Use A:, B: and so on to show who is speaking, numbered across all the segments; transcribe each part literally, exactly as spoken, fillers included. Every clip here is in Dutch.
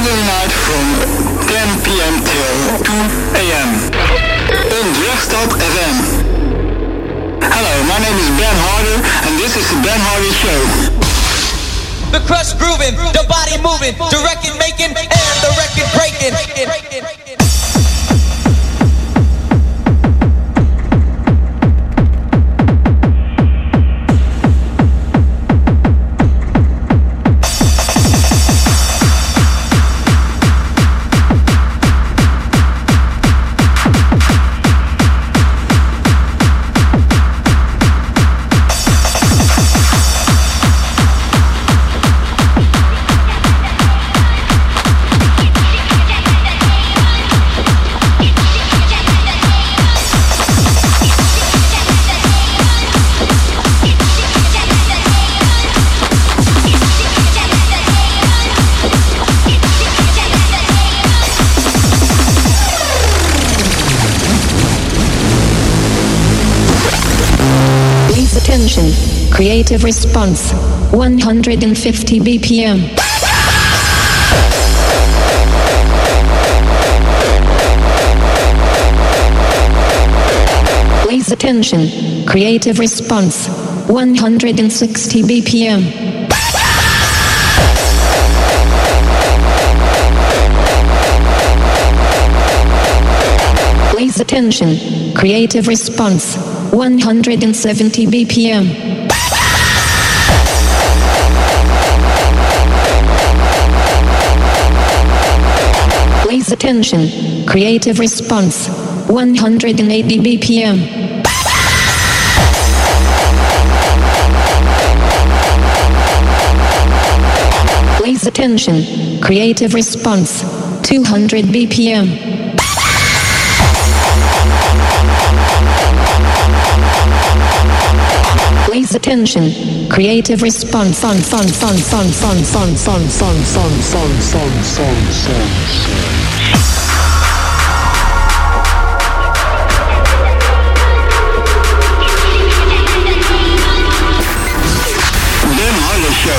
A: Saturday night from ten p.m. till two a.m. on Drechtstad F M. Hello, my name is Ben Harder and this is the Ben Harder Show.
B: The crush grooving, the body moving, the record making, and the record breaking.
C: Attention, creative response, one hundred fifty B P M. Please attention, creative response, one hundred sixty B P M. Please attention, creative response, one hundred seventy B P M. Please attention, creative response, one hundred eighty B P M. Please attention, creative response, two hundred B P M. Please attention, creative response, fun, fun, fun, fun, fun, fun, fun, fun, fun, fun, fun, fun, fun.
A: Ben Harder Show.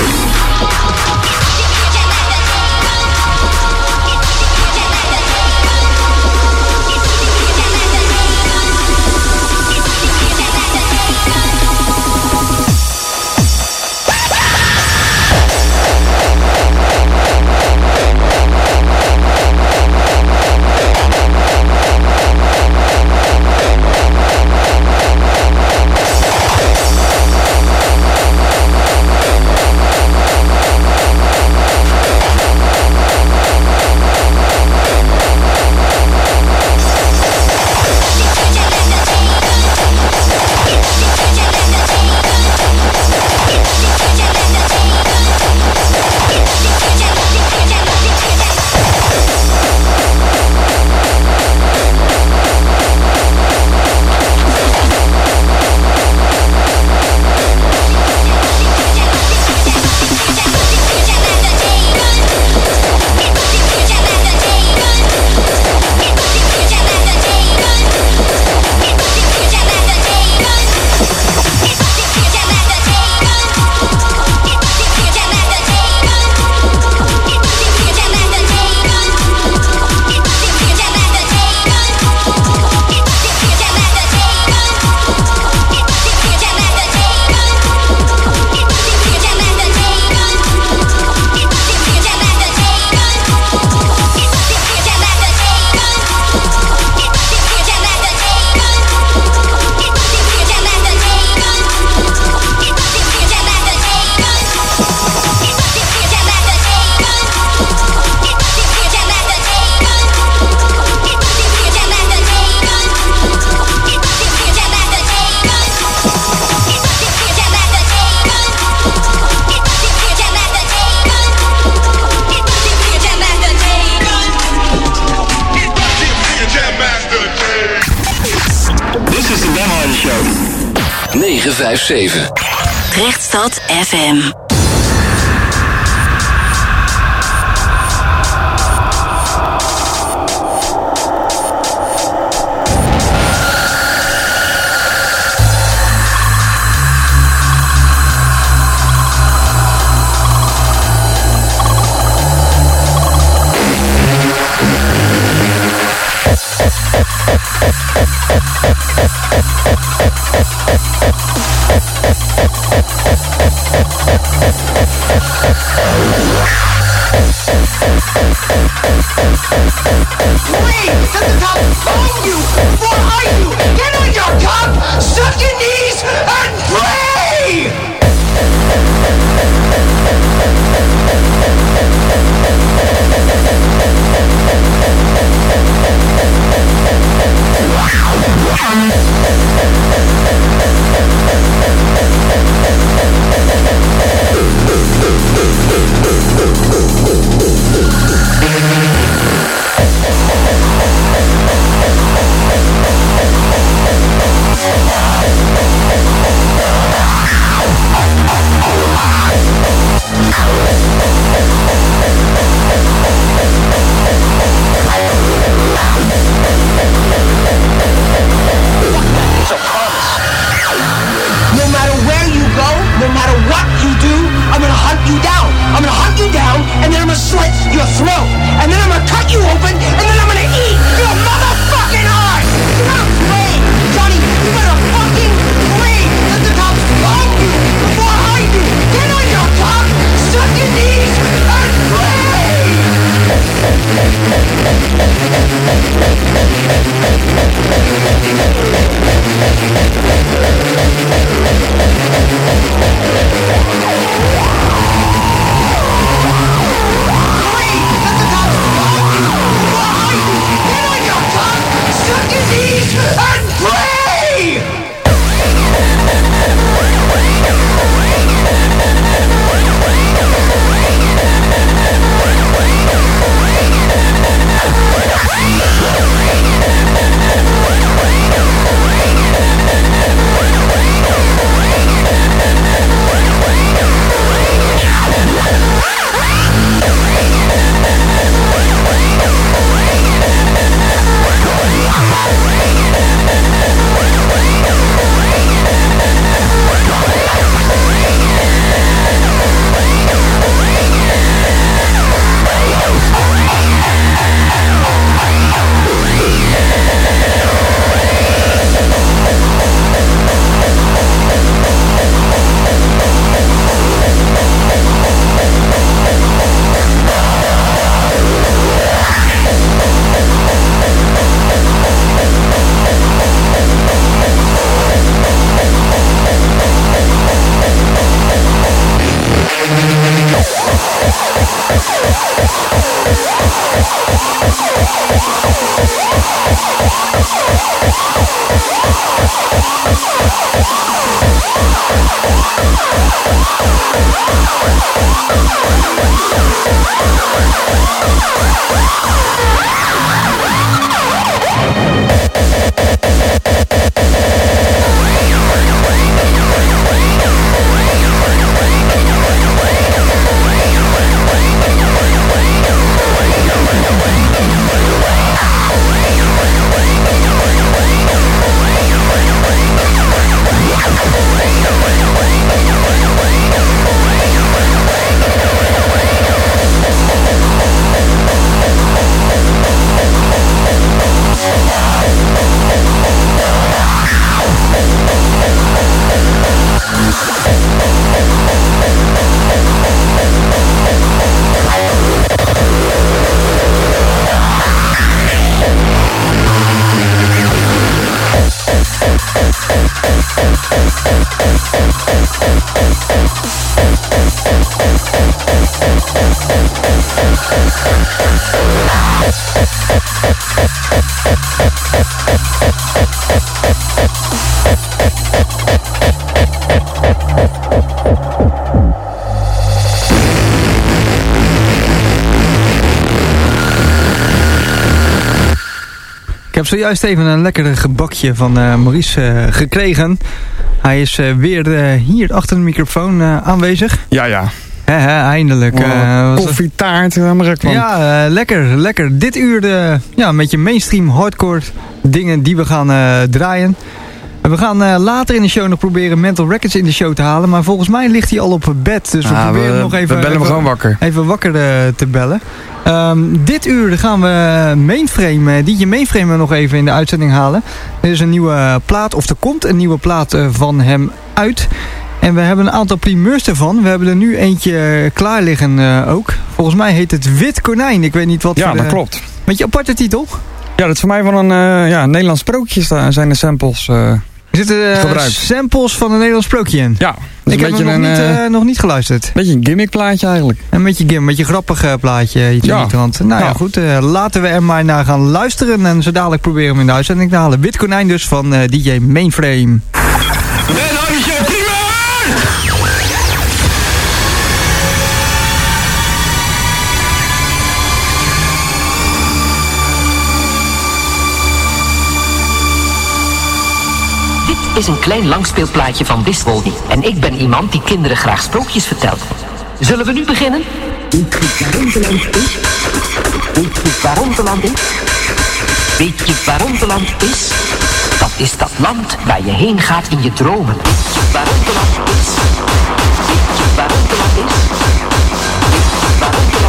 D: negen vijf zeven.
E: Drechtstad F M.
F: and then I'm gonna slit your throat, and then I'm gonna cut you open, and then I'm gonna eat your motherfucking heart! You better pray, Johnny, you better fucking pray that the cops find you before I do! Get on your top, suck your knees, and pray!
G: Ik heb zojuist even een lekker gebakje van uh, Maurice uh, gekregen. Hij is uh, weer uh, hier achter de microfoon uh, aanwezig.
H: Ja, ja.
G: He, he, eindelijk. Uh,
H: Koffietaart, Amerik van.
G: Ja, uh, lekker, lekker. Dit uur uh, ja, een beetje mainstream hardcore dingen die we gaan uh, draaien. We gaan uh, later in de show nog proberen Mental Records in de show te halen. Maar volgens mij ligt hij al op bed. Dus we ah, proberen we, nog even,
H: we bellen
G: even,
H: hem gewoon wakker.
G: Even wakker uh, te bellen. Um, dit uur gaan we Mainframe, D J Mainframe nog even in de uitzending halen. Er is een nieuwe plaat, of er komt een nieuwe plaat uh, van hem uit. En we hebben een aantal primeurs ervan. We hebben er nu eentje klaar liggen uh, ook. Volgens mij heet het Wit Konijn. Ik weet niet wat.
H: Ja,
G: voor
H: dat
G: de,
H: klopt.
G: Beetje aparte titel.
H: Ja, dat is voor mij van een uh, ja, Nederlands sprookje zijn de samples uh,
G: Er zitten uh, samples van een Nederlands sprookje in.
H: Ja.
G: Ik heb hem nog, een, niet, uh, nog niet geluisterd.
H: Een beetje een gimmickplaatje eigenlijk.
G: Een beetje gimmick, een beetje grappig uh, plaatje. Iets
H: ja.
G: Niet, want, nou ja, ja goed. Uh, laten we er maar naar gaan luisteren. En zo dadelijk proberen we hem in de uitzending te halen. Wit Konijn dus van uh, D J Mainframe.
I: Dit is een klein langspeelplaatje van Wiswoldy. En ik ben iemand die kinderen graag sprookjes vertelt. Zullen we nu beginnen? Weet je waar Ronteland is? Weet je waar Ronteland is? Weet je waar Ronteland is? Dat is dat land waar je heen gaat in je dromen. Weet je waar Ronteland is? Weet je waar Ronteland is? Weet je waar Ronteland is?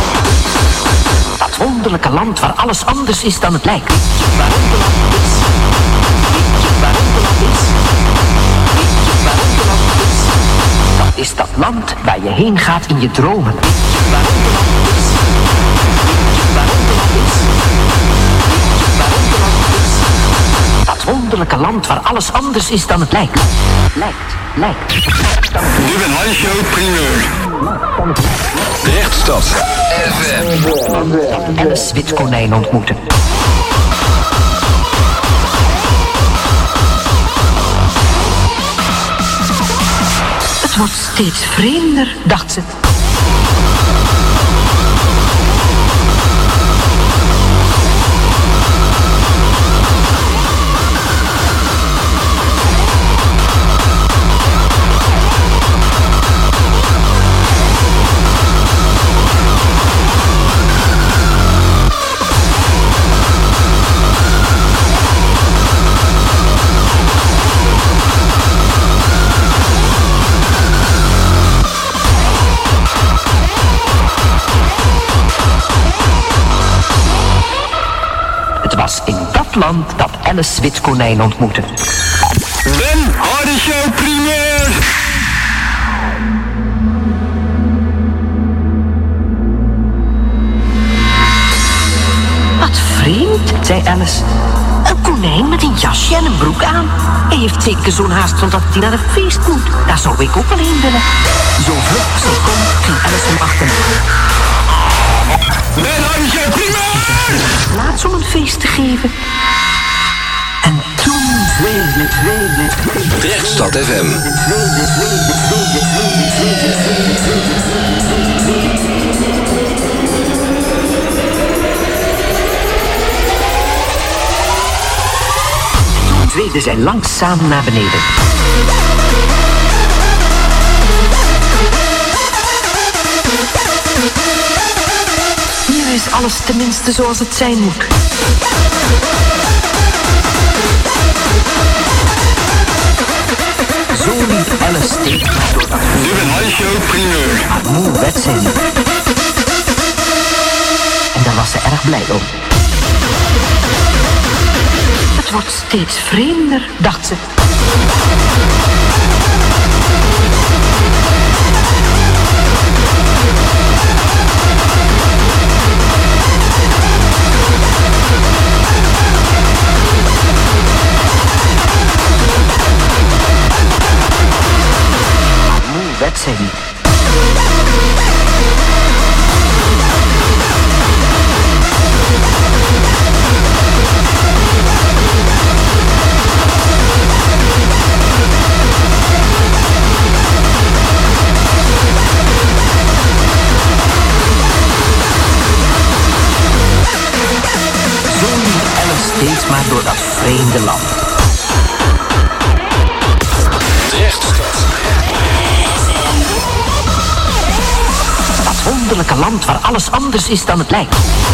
I: wonderlijke land waar alles anders is dan het lijkt. Weet je waarom de land is? Weet je waarom de land is? Weet je waarom de land is? Dat is dat land waar je heen gaat in je dromen. Weet je waarom de land is? Weet je waarom de land is? Weet je waarom de land is? Dat wonderlijke land waar alles anders is dan het lijkt. Lijkt, lijkt.
A: Nu een handshow primeur.
D: Rechtstad F M.
I: Dat Alice Witkonijn ontmoeten. Het wordt steeds vreemder, dacht ze. In dat land dat Alice Witkonijn ontmoette.
A: Ben Harde Show primeur.
I: Wat vreemd, zei Alice. Een konijn met een jasje en een broek aan. Hij heeft zeker zo'n haast omdat hij naar een feest moet. Daar zou ik ook wel heen willen. Zo vlug als hij kon, ging Alice hem achterna.
A: Ben Harde Show primeur.
I: Plaats om een feest te geven. En toen zweefde, zweefde,
D: Rechtstad F M. Toen zweefde zij langzaam naar beneden. Hier is alles tenminste zoals het zijn moet. Zo liep Alice steeds maar door dat
A: Nu een handshow primeur.
I: maar moe werd zij niet. En daar was ze erg blij om. Het wordt steeds vreemder, dacht ze. Werd zij niet. Zo liep Alice steeds maar door dat vreemde land. Dat wonderlijke land waar alles anders is dan het lijkt.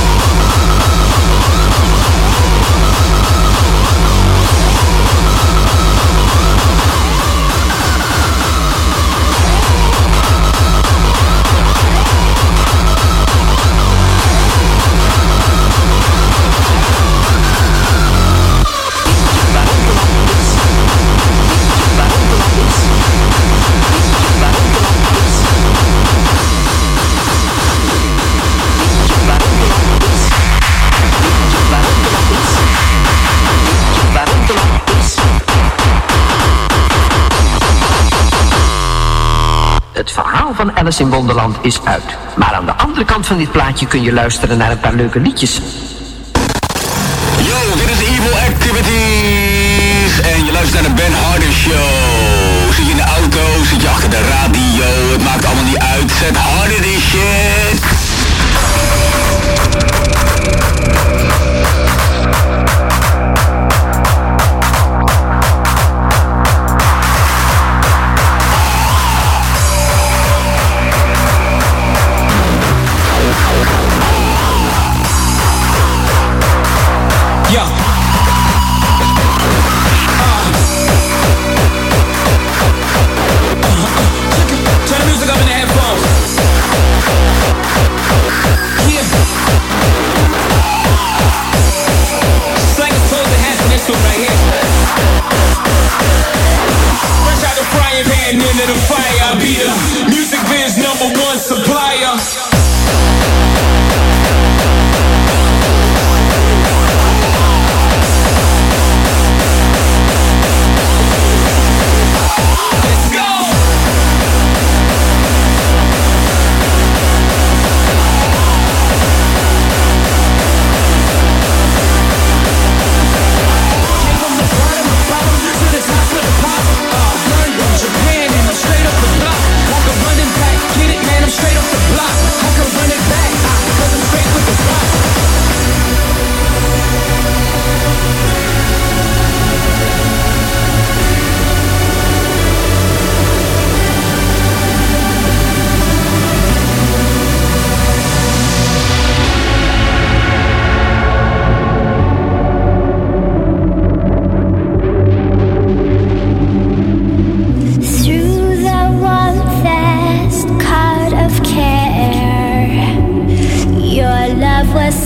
I: Het verhaal van Alice in Wonderland is uit. Maar aan de andere kant van dit plaatje kun je luisteren naar een paar leuke liedjes.
A: Yo, dit is Evil Activities. En je luistert naar de Ben Harder Show. Zit je in de auto, zit je achter de radio. Het maakt allemaal niet uit. Zet harder die shit.
B: Yeah. Uh. Uh-huh. Turn the music up in the headphones.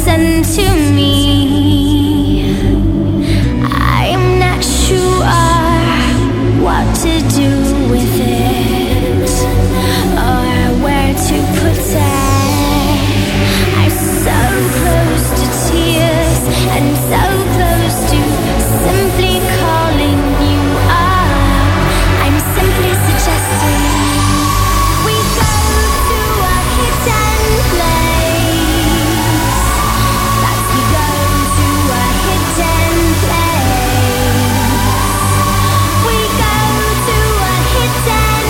J: listen to me. I'm not sure what to do with it or where to put it. I'm so close to tears and so close to simply calling you up. I'm simply suggesting we go to a hidden place. That we go to a hidden place. We go to a hidden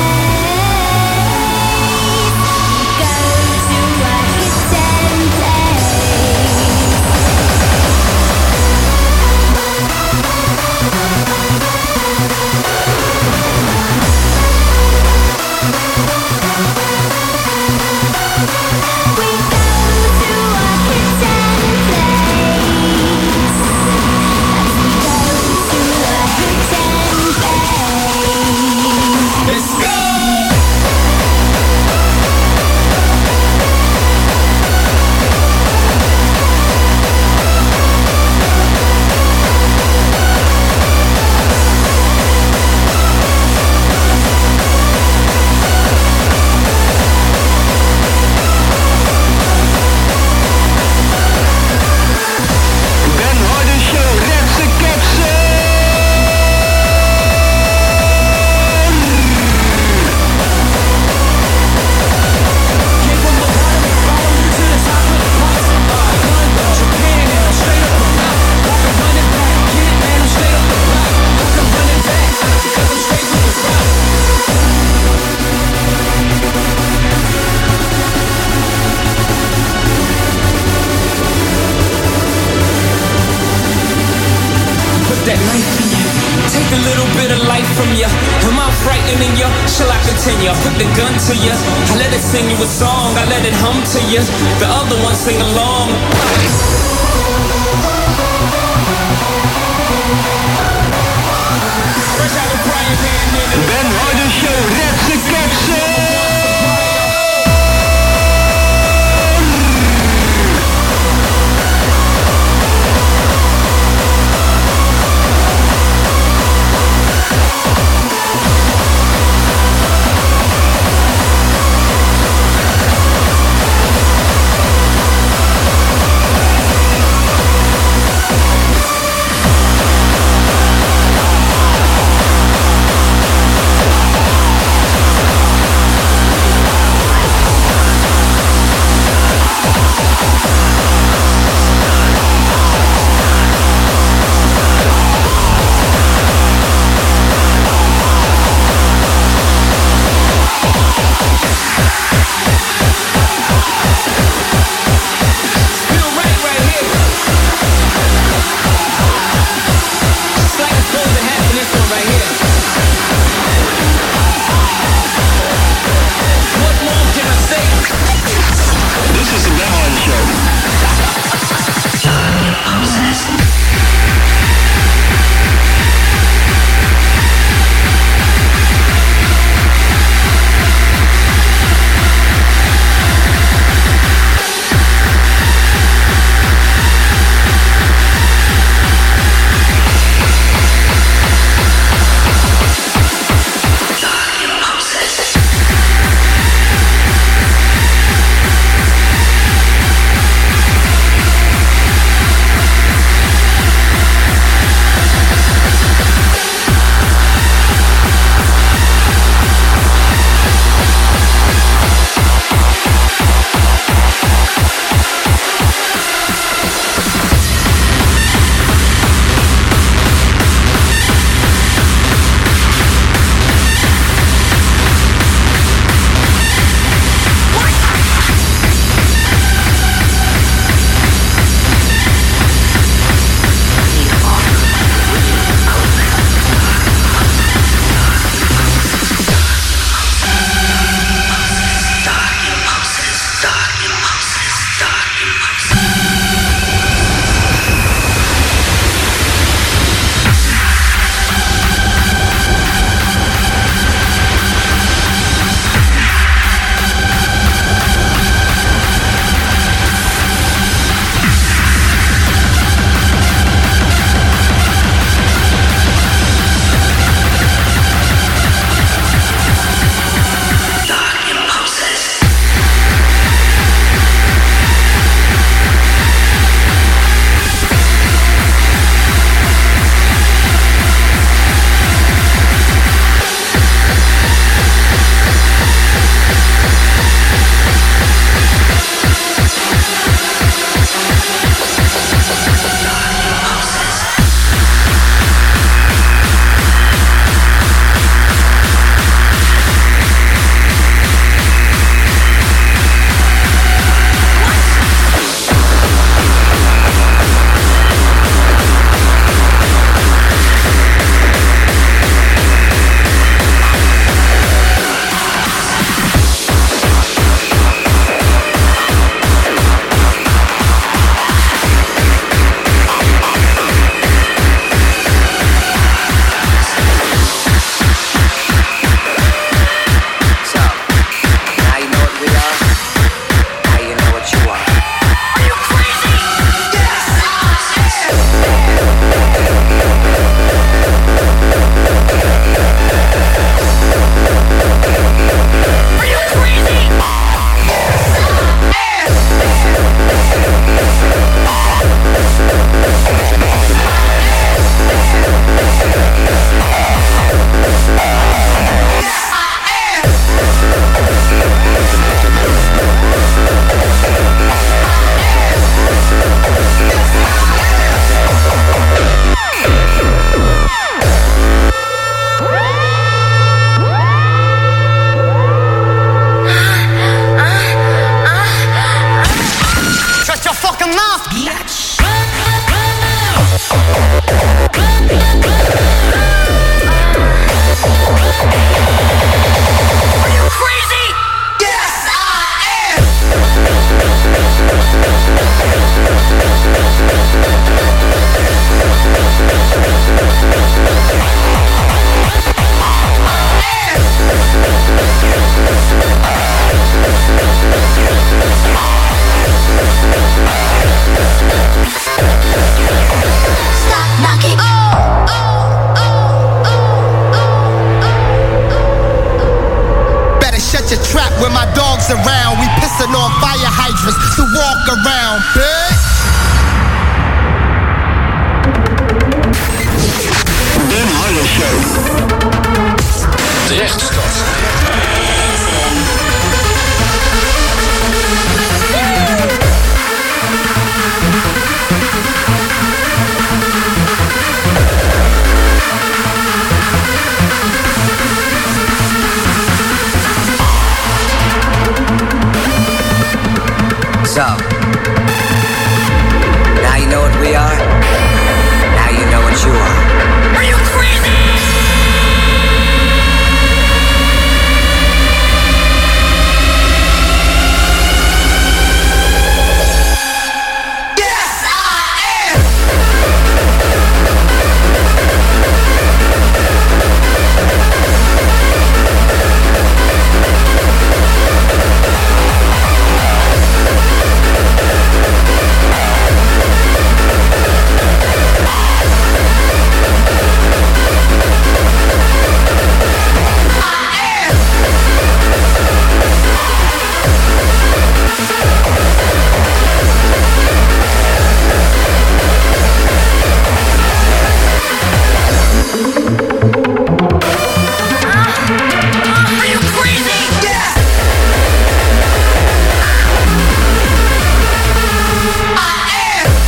J: place. We go to a hidden place.
K: That knife in you, take a little bit of life from you. Am I frightening you? Shall I continue? I put the gun to you. I let it sing you a song. I let it hum to you. The other one sing along.
A: Ben Harder Show, rechtse keksen!
F: off, bitch. Are you crazy? Yes, I am. Stop knocking. Oh, oh, oh, oh, oh. Better shut your trap when my dog's around. We pissing on fire hydrants to walk around, bitch.
A: Ben Harder Show. Rechtstad.
L: So, now you know what we are. Now you know what you are.
F: Are you crazy? Yes, I am. Are you crazy? Yes. I am.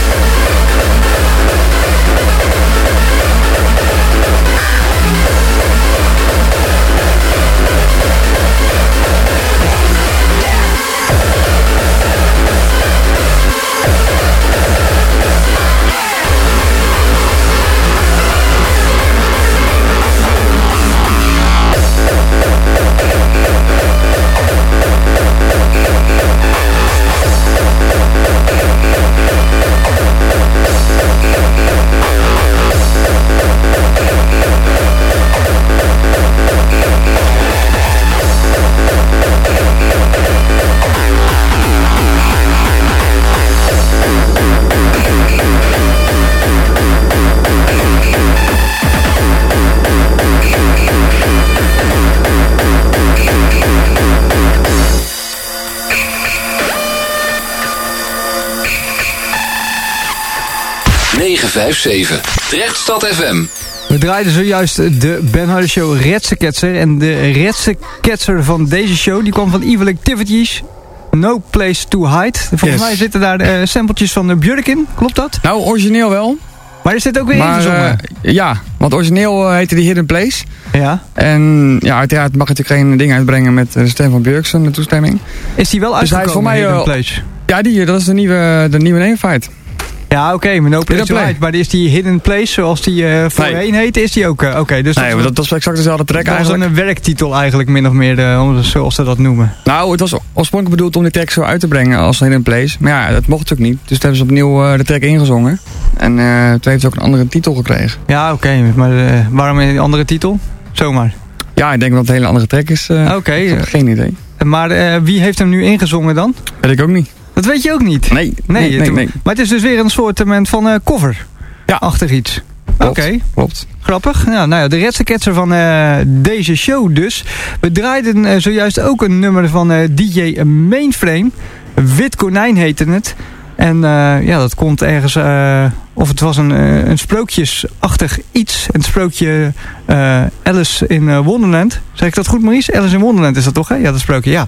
A: negen vijf zeven. Rechtstad F M.
G: We draaiden zojuist de Ben Harder Show Retseketser. En de Retseketser van deze show die kwam van Evil Activities. No Place to Hide. Volgens
H: Yes.
G: mij zitten daar uh, sampletjes van de Björk in. Klopt dat?
H: Nou, origineel wel.
G: Maar is dit ook weer
H: Maar,
G: ingezongen?
H: uh, ja, want origineel uh, heette die Hidden Place.
G: Ja.
H: En ja, uiteraard mag je natuurlijk geen ding uitbrengen met de stem van Björk, de toestemming.
G: Is die wel
H: Dus hij
G: uitgekomen,
H: is voor mij,
G: Hidden
H: uh,
G: Place?
H: Ja, die, dat is de nieuwe, de nieuwe namefight.
G: Ja, oké, okay, maar No Place to Hide. Maar is die Hidden Place, zoals die uh, voorheen nee. heette, is die ook? Uh, Oké, okay, dus
H: nee, dat, dat, dat is exact dezelfde track
G: dat
H: eigenlijk.
G: Dat was een werktitel eigenlijk, min of meer, uh, zoals ze dat noemen.
H: Nou, het was oorspronkelijk bedoeld om die track zo uit te brengen als Hidden Place. Maar ja, dat mocht natuurlijk niet. Dus toen hebben ze opnieuw uh, de track ingezongen. En uh, toen heeft ze ook een andere titel gekregen.
G: Ja, oké, okay, maar uh, waarom een andere titel? Zomaar.
H: Ja, ik denk dat het een hele andere track is. Uh,
G: oké. Okay.
H: Geen idee.
G: Maar uh, wie heeft hem nu ingezongen dan?
H: Weet ik ook niet.
G: Dat weet je ook niet?
H: Nee,
G: nee,
H: nee, nee, nee.
G: Maar het is dus weer een soort van uh, cover.
H: Ja.
G: Achtig iets.
H: Oké.
G: Okay.
H: Klopt.
G: Grappig. Ja, nou ja, de Retseketser van uh, deze show dus. We draaiden uh, zojuist ook een nummer van uh, D J Mainframe. Wit Konijn heette het. En uh, ja, dat komt ergens... Uh, of het was een, uh, een sprookjesachtig iets. Een sprookje uh, Alice in uh, Wonderland. Zeg ik dat goed, Maurice? Alice in Wonderland is dat toch, hè? Ja, dat sprookje, ja.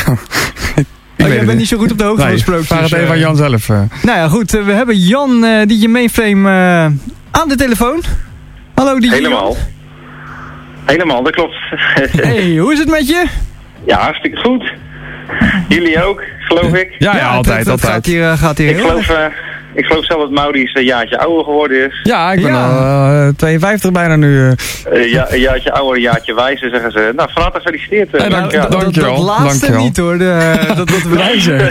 H: Ik
G: oh, jij bent niet zo goed op de hoogte
H: nee,
G: van de sprookjes.
H: Vraag het even aan Jan zelf. Uh.
G: Nou ja, goed. Uh, we hebben Jan, uh, D J Mainframe, uh, aan de telefoon. Hallo, D J.
M: Helemaal. Helemaal, dat klopt.
G: Hey, hoe is het met je?
M: Ja, hartstikke goed. Jullie ook, geloof ik?
H: Ja, ja, ja altijd,
G: het, het
H: altijd.
G: Gaat hier, uh, gaat hier
M: ik, geloof, uh, ik geloof zelf dat Maurice een jaartje ouder geworden is.
H: Ja, ik ben
G: Ja.
H: al uh, tweeënvijftig bijna nu. Uh.
M: Uh, ja, een jaartje ouder, een jaartje wijzer, zeggen ze. Nou, van harte gefeliciteerd. Uh,
H: Hey,
G: Nou,
H: dank-
G: dat, dat,
H: dankjewel,
G: dat laatste
H: dankjewel.
G: niet hoor, de, dat, dat bewijzen.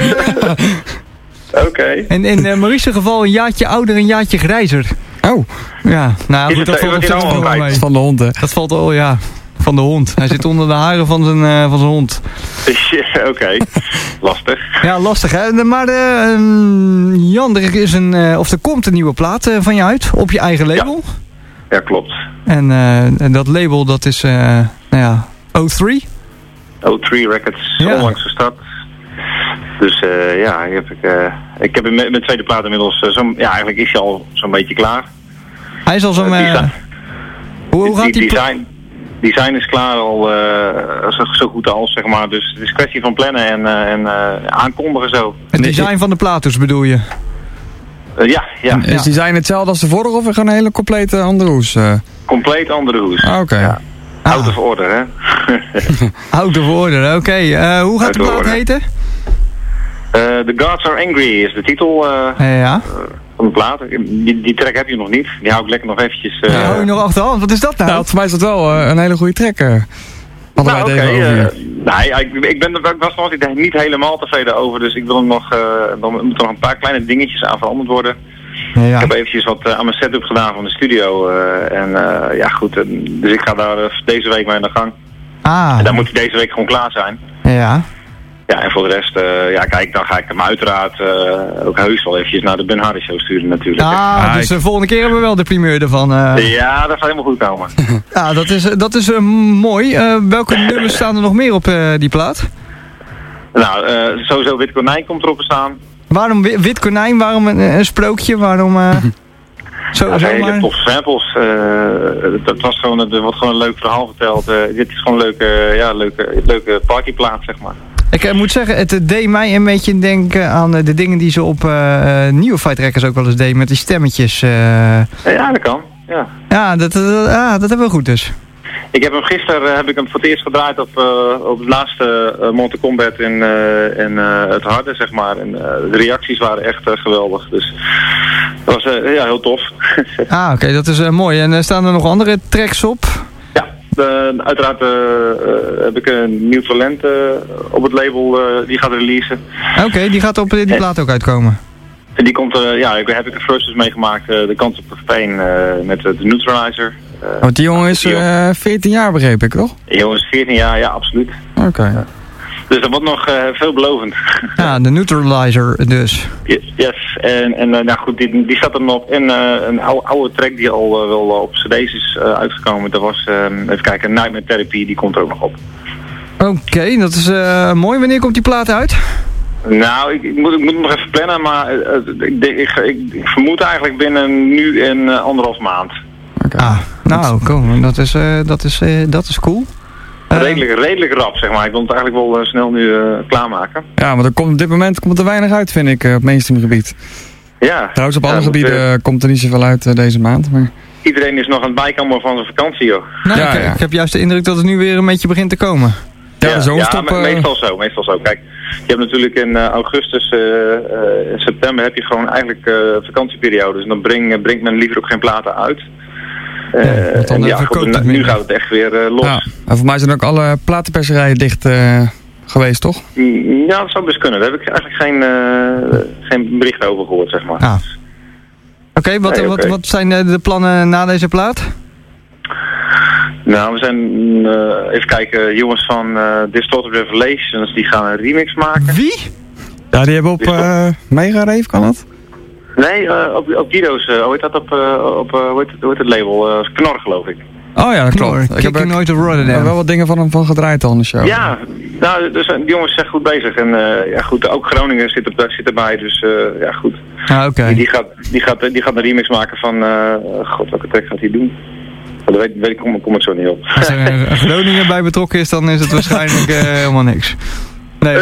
M: Oké. Okay.
G: En in uh, Maurice's geval een jaartje ouder, een jaartje grijzer.
H: Oh.
G: Ja, nou
M: Is
G: goed,
M: het,
G: dat valt
M: wordt
G: op
M: hij
G: zich
M: nou
G: wel
M: al
G: mee.
M: kwijt?
H: Van de hond, hè.
G: Dat valt al, ja, van de hond. Hij zit onder de haren van zijn, uh, van zijn hond.
M: Oké, okay. Lastig.
G: Ja, lastig hè. Maar uh, um, Jan, er is een, uh, of er komt een nieuwe plaat uh, van je uit op je eigen label.
M: Ja, ja klopt.
G: En, uh, en dat label dat is, uh, nou ja, O drie.
M: O drie Records,
G: Ja.
M: onlangs gestart. Dus uh, ja, heb ik, uh, ik heb mijn, mijn tweede plaat inmiddels, uh, zo, ja eigenlijk is hij al zo'n beetje klaar.
G: Hij is al zo'n...
M: Uh,
G: Uh,
M: design,
G: hoe, hoe gaat die...
M: design, design is klaar al uh, zo, zo goed als, zeg maar. Dus het is een kwestie van plannen en, uh, en uh, aankondigen zo.
G: Het design van de plaat dus bedoel je?
M: Uh, ja, ja.
H: Is het design hetzelfde als de vorige of gewoon een hele complete andere hoes? Uh?
M: Compleet andere hoes.
H: Ah, oké. Okay.
M: Ja.
G: Ah.
M: Out of order, hè?
G: Out of order, oké. Okay. Uh, hoe gaat
M: Out
G: de plaat
M: order.
G: heten?
M: Uh, The Gods Are Angry is de titel uh,
G: ja.
M: uh, van de plaat. Die, die track heb je nog niet. Die hou ik lekker nog eventjes... Uh,
G: Die hou je nog achterhand. Wat is dat nou?
H: Nou, voor mij is dat wel uh, een hele goede track. Uh. Hadden
M: nou,
H: wij het
M: oké.
H: even over.
M: Uh, nee, ik, ik, ben, ik was er nog niet helemaal tevreden over. Dus ik wil hem nog... Uh, dan moeten er nog een paar kleine dingetjes aan veranderd worden.
G: Ja, ja.
M: Ik heb eventjes wat uh, aan mijn setup gedaan van de studio. Uh, en uh, ja, goed. Uh, dus ik ga daar uh, deze week mee aan de gang.
G: Ah.
M: En dan moet hij deze week gewoon klaar zijn.
G: Ja.
M: Ja, en voor de rest, uh, ja kijk, dan ga ik hem uiteraard uh, ook heus wel eventjes naar de Ben Hardy Show sturen natuurlijk.
G: Ah,
H: Ah,
G: dus de volgende keer hebben we wel de primeur ervan. Uh.
M: Ja, dat gaat helemaal goed komen.
G: Ja, dat is, dat is uh, mooi. Uh, welke nummers staan er nog meer op uh, die plaat?
M: Nou, uh, sowieso Wit Konijn komt erop te staan.
G: Waarom wi- Wit Konijn? Waarom een, een sprookje? Waarom... Uh, zo,
M: Ja,
G: zo
M: hele
G: maar...
M: toffe samples. Uh, dat was gewoon, er wordt gewoon een leuk verhaal verteld. Uh, dit is gewoon een leuke, ja, leuke, leuke partyplaat, zeg maar.
G: Ik uh, moet zeggen, het uh, deed mij een beetje denken aan uh, de dingen die ze op uh, uh, nieuwe Fight Records ook wel eens deden met die stemmetjes. Uh...
M: Ja, dat kan. Ja,
G: ja dat, dat, dat, ah, dat hebben we goed dus.
M: Ik heb hem gisteren uh, heb ik hem voor het eerst gedraaid op, uh, op het laatste uh, Mortal Kombat in, uh, in uh, het harde, zeg maar. En uh, de reacties waren echt uh, geweldig. Dus dat was uh, ja, heel tof.
G: Ah, oké, okay, dat is uh, mooi. En uh, staan er nog andere tracks op?
M: Ja, uh, uiteraard uh, uh, heb ik een nieuw talent uh, op het label uh, die gaat releasen.
G: Oké, okay, die gaat op die en, plaat ook uitkomen.
M: En die komt, uh, ja, ik heb ik een versus meegemaakt, uh, de Kans op Pain uh, met uh, de Neutralizer.
H: Uh, Want die jongen is uh, veertien jaar, begreep ik, toch?
M: Die jongen is veertien jaar, ja, absoluut.
H: Oké. Okay.
M: Ja. Dus dat wordt nog uh, veelbelovend.
G: Ja, de Neutralizer dus.
M: Yes, en, en uh, nou goed, die, die staat er nog in. Uh, een oude, oude track die al uh, wel op cd's is uh, uitgekomen. Dat was, uh, even kijken, Nightmare Therapy, die komt er ook nog op.
G: Oké, okay, dat is uh, mooi. Wanneer komt die plaat uit?
M: Nou, ik, ik, moet, ik moet nog even plannen, maar uh, ik, ik, ik, ik vermoed eigenlijk binnen nu en uh, anderhalf maand.
G: Okay. Ah, nou, cool. Dat is, uh, dat is, uh, dat is cool.
M: Redelijk, redelijk rap, zeg maar. Ik wil het eigenlijk wel uh, snel nu uh, klaarmaken.
H: Ja, maar er komt, op dit moment komt er weinig uit, vind ik, uh, op mainstream gebied.
M: Ja.
H: Trouwens, op
M: ja,
H: andere gebieden uh, komt er niet zoveel uit uh, deze maand. Maar...
M: Iedereen is nog aan het bijkomen van zijn vakantie, joh.
G: Nou, ja, ik, ja. ik heb juist de indruk dat het nu weer een beetje begint te komen.
H: Ja, ja, de zomerstop,
M: ja meestal zo, meestal zo. Kijk, je hebt natuurlijk in uh, augustus, uh, uh, in september heb je gewoon eigenlijk uh, vakantieperiodes. En dan breng, brengt men liever ook geen platen uit. Uh, ja, en ja, goed, nu gaat het echt weer uh, los. Ja,
H: en voor mij zijn ook alle platenperserijen dicht uh, geweest, toch?
M: Ja, dat zou best kunnen. Daar heb ik eigenlijk geen, uh, geen bericht over gehoord, zeg maar.
G: Ah. Oké, okay, wat, nee, okay. wat, wat zijn de plannen na deze plaat?
M: Nou, we zijn, uh, even kijken, jongens van uh, Distorted Revelations, die gaan een remix maken.
G: Wie?
H: Ja, die hebben op uh, Mega Rave, kan dat?
M: Nee, uh, op, op Guido's, uh, hoe heet dat op, uh, op uh, hoe, heet het, hoe heet het label? Uh, Knor, geloof ik.
H: Oh ja, dat
G: Knor,
H: klopt. Ik heb er
G: nooit Rotterdam.
H: wel wat dingen van hem van gedraaid al in de show.
M: Ja, nou, dus die jongens zijn goed bezig. En uh, ja, goed, ook Groningen zit, er, zit erbij, dus uh, ja, goed.
G: Ah, oké. Okay.
M: Die, die, gaat, die, gaat, die gaat een remix maken van, uh, god, welke track gaat hij doen? Dat weet, weet ik, kom, kom ik zo niet op.
G: Als er een Groningen bij betrokken is, dan is het waarschijnlijk uh, helemaal niks. Nee.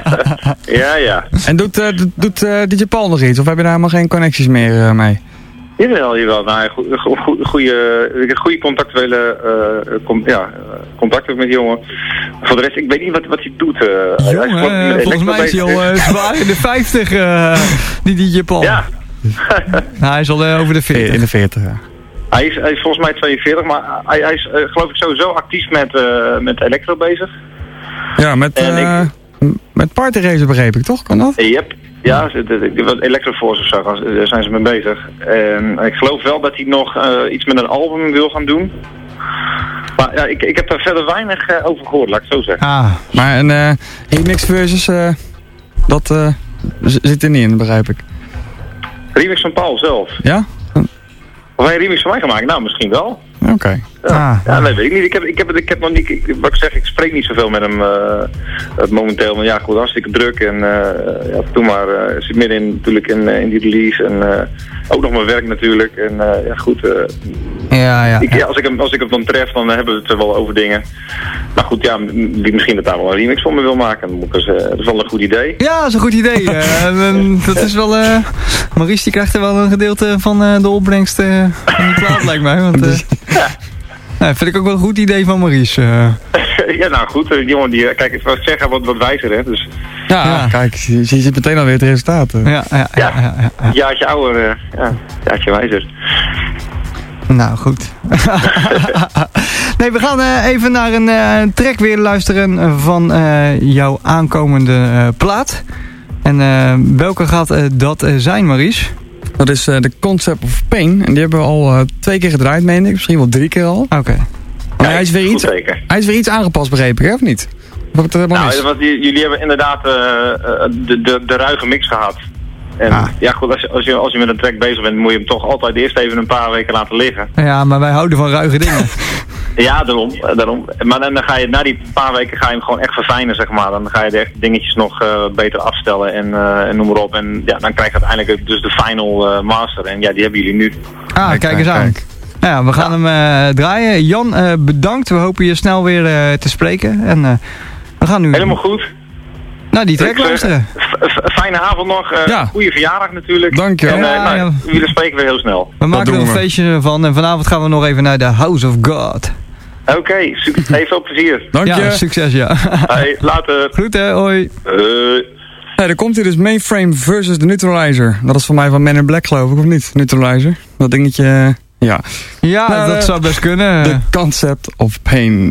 M: ja, ja.
H: En doet, uh, doet uh, D J Paul nog iets? Of heb je daar helemaal geen connecties meer uh, mee?
M: Jawel, jawel. Nou, goede, goede contactuele uh, com, ja, contacten met die jongen. Voor de rest, ik weet niet wat, wat hij doet. Uh,
G: jongen, hij is, uh, volgens mij is hij al uh, zwaar in de vijftig, uh, die D J Paul.
M: Ja.
G: nou, hij is al uh, over de veertig.
H: In de veertig, ja.
M: Hij is, hij is volgens mij tweeënveertig, maar hij, hij is uh, geloof ik sowieso actief met, uh, met Electro bezig.
H: Ja, met, uh, ik... met Party Racer begreep ik, toch? Kan dat?
M: Yep. Ja, Electro Force of zo, daar zijn ze mee bezig. En ik geloof wel dat hij nog uh, iets met een album wil gaan doen. Maar ja, ik, ik heb daar verder weinig uh, over gehoord, laat ik het zo zeggen.
H: Ah, maar een uh, remix versus, uh, dat uh, zit er niet in, begrijp ik.
M: Remix van Paul zelf?
H: Ja?
M: Of hij een remix van mij gemaakt? Nou, misschien wel.
H: Oké. Okay.
M: Ja, ah, ja, nee, weet ik niet. Ik heb, ik heb, ik heb nog niet, ik, wat ik zeg, ik spreek niet zoveel met hem uh, momenteel. Maar ja, goed, hartstikke druk. En uh, ja, toen maar, uh, zit midden in, natuurlijk in, uh, in die release. En uh, ook nog mijn werk natuurlijk. En uh, ja, goed. Uh,
G: ja, ja,
M: ik, ja. Als, ik hem, als ik hem dan tref, dan hebben we het er wel over dingen. Maar goed, ja, wie misschien dat daar wel een remix van me wil maken. Dan moet ik, uh, dat is wel een goed idee.
G: Ja, dat is een goed idee. uh, dat is wel, uh, Maurice die krijgt er wel een gedeelte van uh, de opbrengst uh, van die plaat, lijkt mij. Want, uh, ja. Nou, vind ik ook wel een goed idee van Maurice. Uh.
M: ja, nou goed, die jongen die, kijk, ik wou zeggen wat, wat wijzer, hè, dus...
H: Ja, ja. Kijk, je, je ziet meteen alweer het resultaat. Uh.
G: Ja, ja, ja, ja, ja, ja.
M: Een jaartje ouder, uh, ja, een jaartje wijzer.
G: Nou, goed. nee, we gaan uh, even naar een uh, track weer luisteren van uh, jouw aankomende uh, plaat. En uh, welke gaat uh, dat uh, zijn, Maurice?
H: Dat is uh, de Concept of Pain. En die hebben we al uh, twee keer gedraaid, meen ik. Misschien wel drie keer al.
G: Oké. Okay.
H: Maar ja, hij, is weer iets, hij is weer iets aangepast, begrepen, hè? Of niet? Of het helemaal
M: nou, wat, jullie hebben inderdaad uh, de, de, de ruige mix gehad. En ah. ja goed, als je, als, je, als je met een track bezig bent, moet je hem toch altijd eerst even een paar weken laten liggen.
G: Ja, maar wij houden van ruige dingen.
M: ja, daarom, daarom. Maar dan, dan ga je na die paar weken ga je hem gewoon echt verfijnen, zeg maar. Dan ga je de echt dingetjes nog uh, beter afstellen en, uh, en noem maar op. En ja, dan krijg je uiteindelijk dus de final uh, master. En ja, die hebben jullie nu.
G: Ah, kijk, kijk eens aan. Kijk. Nou ja, we gaan ja. hem uh, draaien. Jan, uh, bedankt. We hopen je snel weer uh, te spreken. En uh, we gaan nu...
M: Helemaal goed.
G: Nou, die track luisteren.
M: Fijne avond nog. Uh, ja. Goeie verjaardag natuurlijk.
H: Dank je.
M: En uh,
G: ja,
M: nou,
G: ja.
M: jullie spreken weer heel snel.
G: We maken er een feestje van. En vanavond gaan we nog even naar de House of God.
M: Oké, okay, heel veel plezier.
H: Dank je.
G: Ja, succes, ja.
M: Hey, later.
G: Groeten, hoi.
M: Uh.
H: Hey, er komt hier dus Mainframe versus de Neutralizer. Dat is voor mij van Men in Black, geloof ik, of niet? Neutralizer. Dat dingetje, uh, ja.
G: Ja, nou, dat uh, zou best kunnen.
H: The Concept of Pain.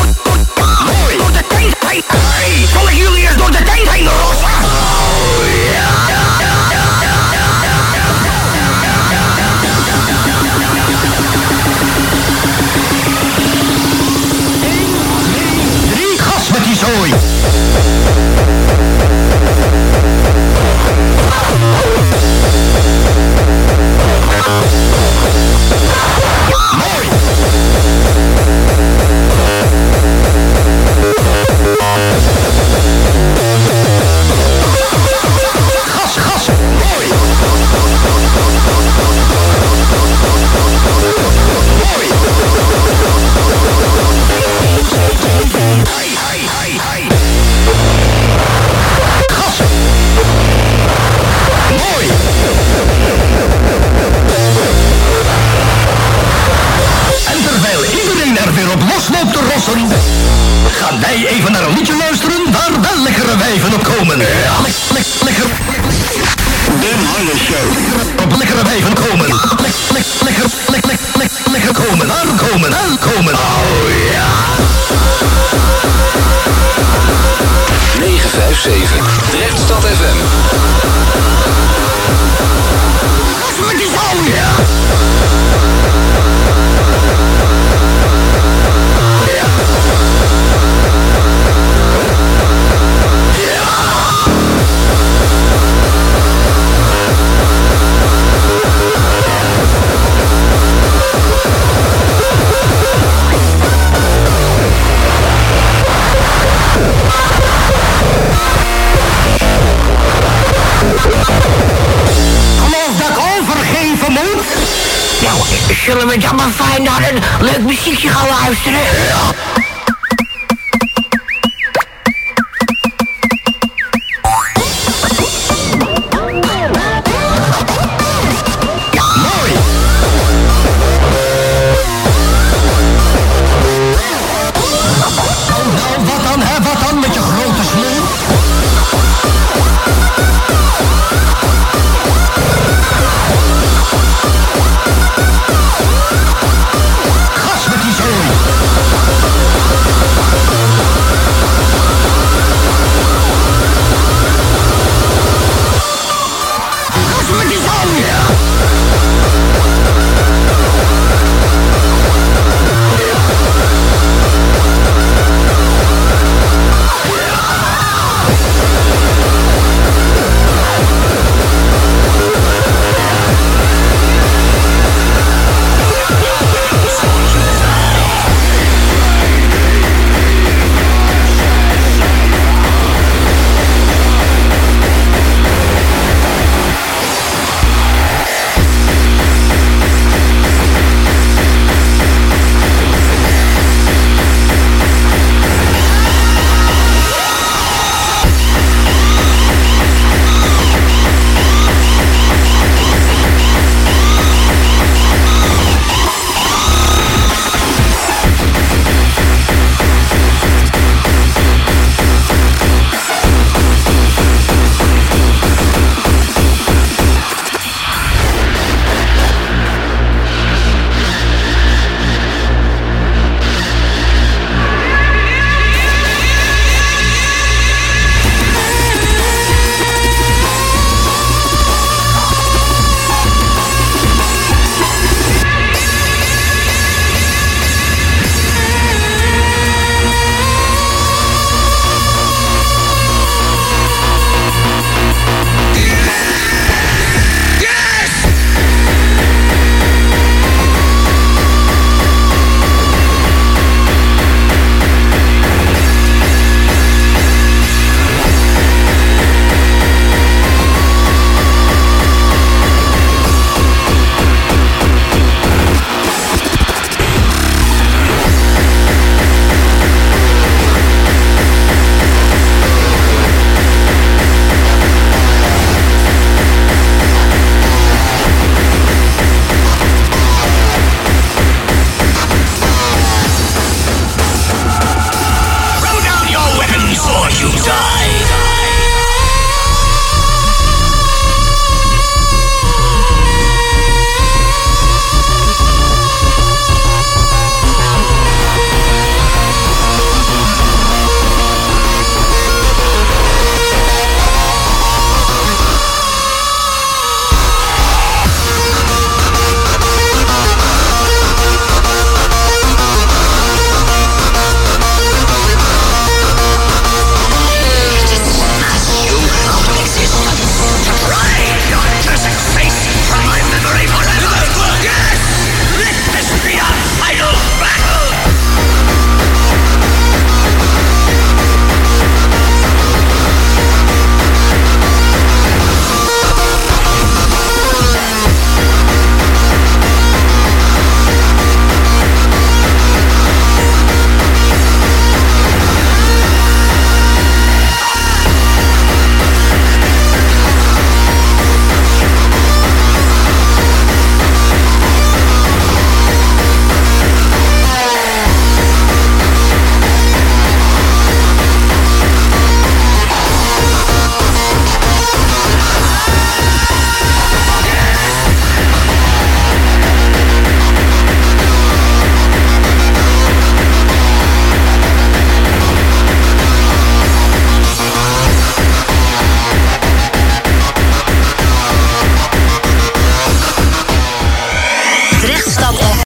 F: Mooi. Door de tent heen. Hey, zal ik jullie eens door de tent heen rossen? Oh, ja. Eén, twee, drie, gas met die zooi.
A: Ben Harder Show.
N: Lekker naar even komen. Lekker, lekker, lekker, lekker, lekker komen. Aankomen, aankomen. Oh ja.
O: negen vijf zeven. Drechtstad F M.
N: Wat is oh ja. Geloof dat ik overgeven moet? Nou, zullen we dan maar fijn naar een leuk muziekje gaan luisteren? Ja.